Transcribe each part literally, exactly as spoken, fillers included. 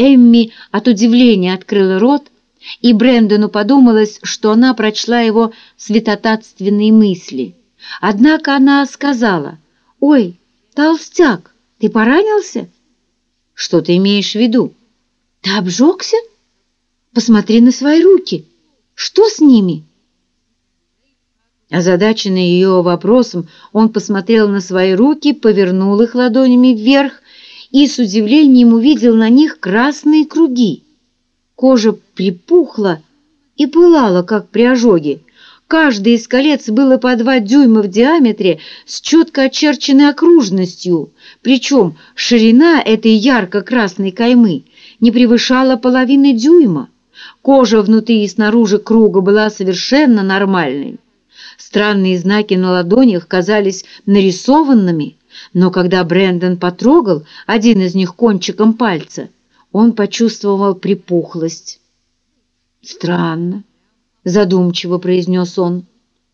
Эмми от удивления открыла рот, и Брэндону подумалось, что она прочла его святотатственные мысли. Однако она сказала: «Ой, толстяк, ты поранился?» «Что ты имеешь в виду?» «Ты обжегся? Посмотри на свои руки. Что с ними?» Озадаченный ее вопросом, он посмотрел на свои руки, повернул их ладонями вверх и с удивлением увидел на них красные круги. Кожа припухла и пылала, как при ожоге. Каждое из колец было по два дюйма в диаметре с четко очерченной окружностью, причем ширина этой ярко-красной каймы не превышала половины дюйма. Кожа внутри и снаружи круга была совершенно нормальной. Странные знаки на ладонях казались нарисованными, но когда Брэндон потрогал один из них кончиком пальца, он почувствовал припухлость. «Странно», — задумчиво произнес он.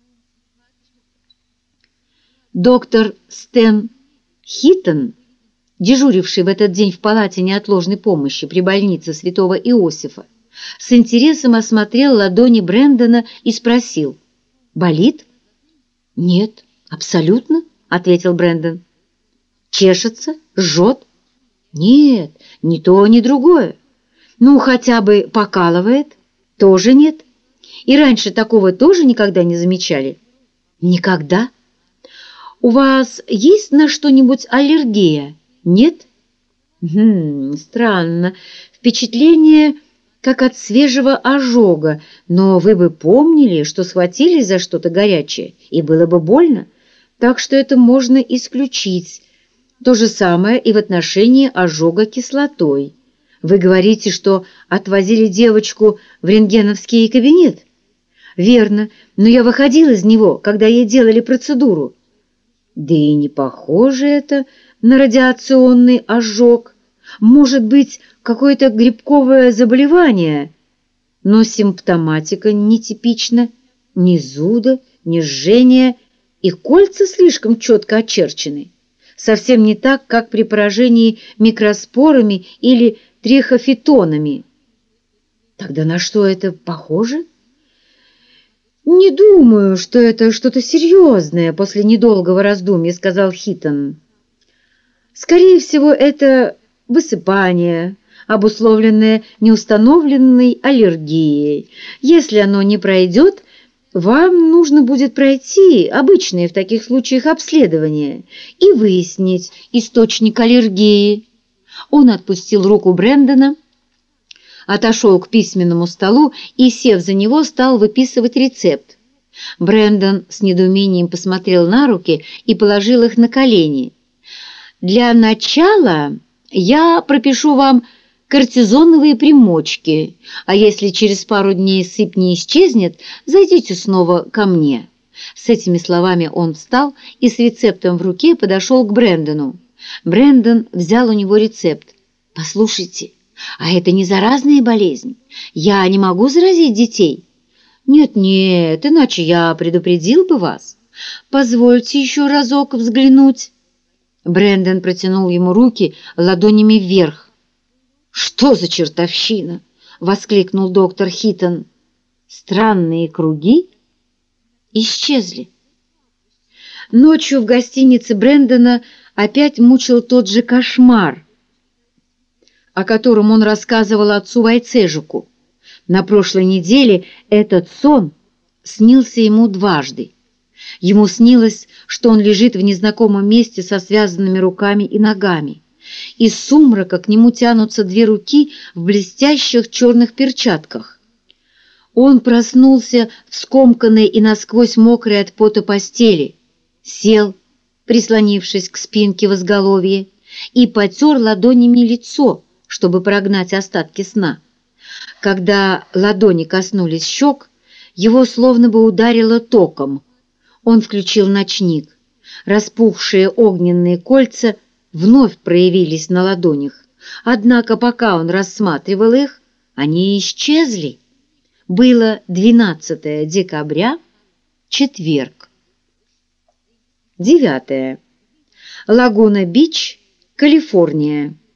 Доктор Стэн Хитон, дежуривший в этот день в палате неотложной помощи при больнице святого Иосифа, с интересом осмотрел ладони Брэндона и спросил: «Болит?» «Нет, абсолютно», — ответил Брэндон. «Чешется? Жжет?» «Нет, ни то, ни другое. Ну, хотя бы покалывает?» «Тоже нет. И раньше такого тоже никогда не замечали?» «Никогда». «У вас есть на что-нибудь аллергия? Нет?» «Хм, странно. Впечатление как от свежего ожога, но вы бы помнили, что схватились за что-то горячее, и было бы больно, так что это можно исключить. То же самое и в отношении ожога кислотой. Вы говорите, что отвозили девочку в рентгеновский кабинет?» «Верно, но я выходил из него, когда ей делали процедуру». «Да и не похоже это на радиационный ожог. Может быть, какое-то грибковое заболевание, но симптоматика нетипична, ни зуда, ни жжения, и кольца слишком четко очерчены. Совсем не так, как при поражении микроспорами или трихофитонами». «Тогда на что это похоже?» «Не думаю, что это что-то серьезное», — после недолгого раздумья сказал Хитон. «Скорее всего, это высыпание, обусловленное неустановленной аллергией. Если оно не пройдет, вам нужно будет пройти обычные в таких случаях обследования и выяснить источник аллергии». Он отпустил руку Брэндона, отошел к письменному столу и, сев за него, стал выписывать рецепт. Брэндон с недоумением посмотрел на руки и положил их на колени. «Для начала я пропишу вам кортизоновые примочки, а если через пару дней сыпь не исчезнет, зайдите снова ко мне». С этими словами он встал и с рецептом в руке подошел к Брэндону. Брэндон взял у него рецепт. «Послушайте, а это не заразная болезнь? Я не могу заразить детей?» «Нет-нет, иначе я предупредил бы вас. Позвольте еще разок взглянуть». Брэндон протянул ему руки ладонями вверх. «Что за чертовщина?» — воскликнул доктор Хитон. Странные круги исчезли. Ночью в гостинице Брэндона опять мучил тот же кошмар, о котором он рассказывал отцу Вайцежику. На прошлой неделе этот сон снился ему дважды. Ему снилось, что он лежит в незнакомом месте со связанными руками и ногами. Из сумрака к нему тянутся две руки в блестящих черных перчатках. Он проснулся в скомканной и насквозь мокрой от пота постели, сел, прислонившись к спинке в изголовье, и потер ладонями лицо, чтобы прогнать остатки сна. Когда ладони коснулись щек, его словно бы ударило током. Он включил ночник. Распухшие огненные кольца вновь проявились на ладонях. Однако пока он рассматривал их, они исчезли. Было двенадцатое декабря, четверг. девятое. Лагуна-Бич, Калифорния.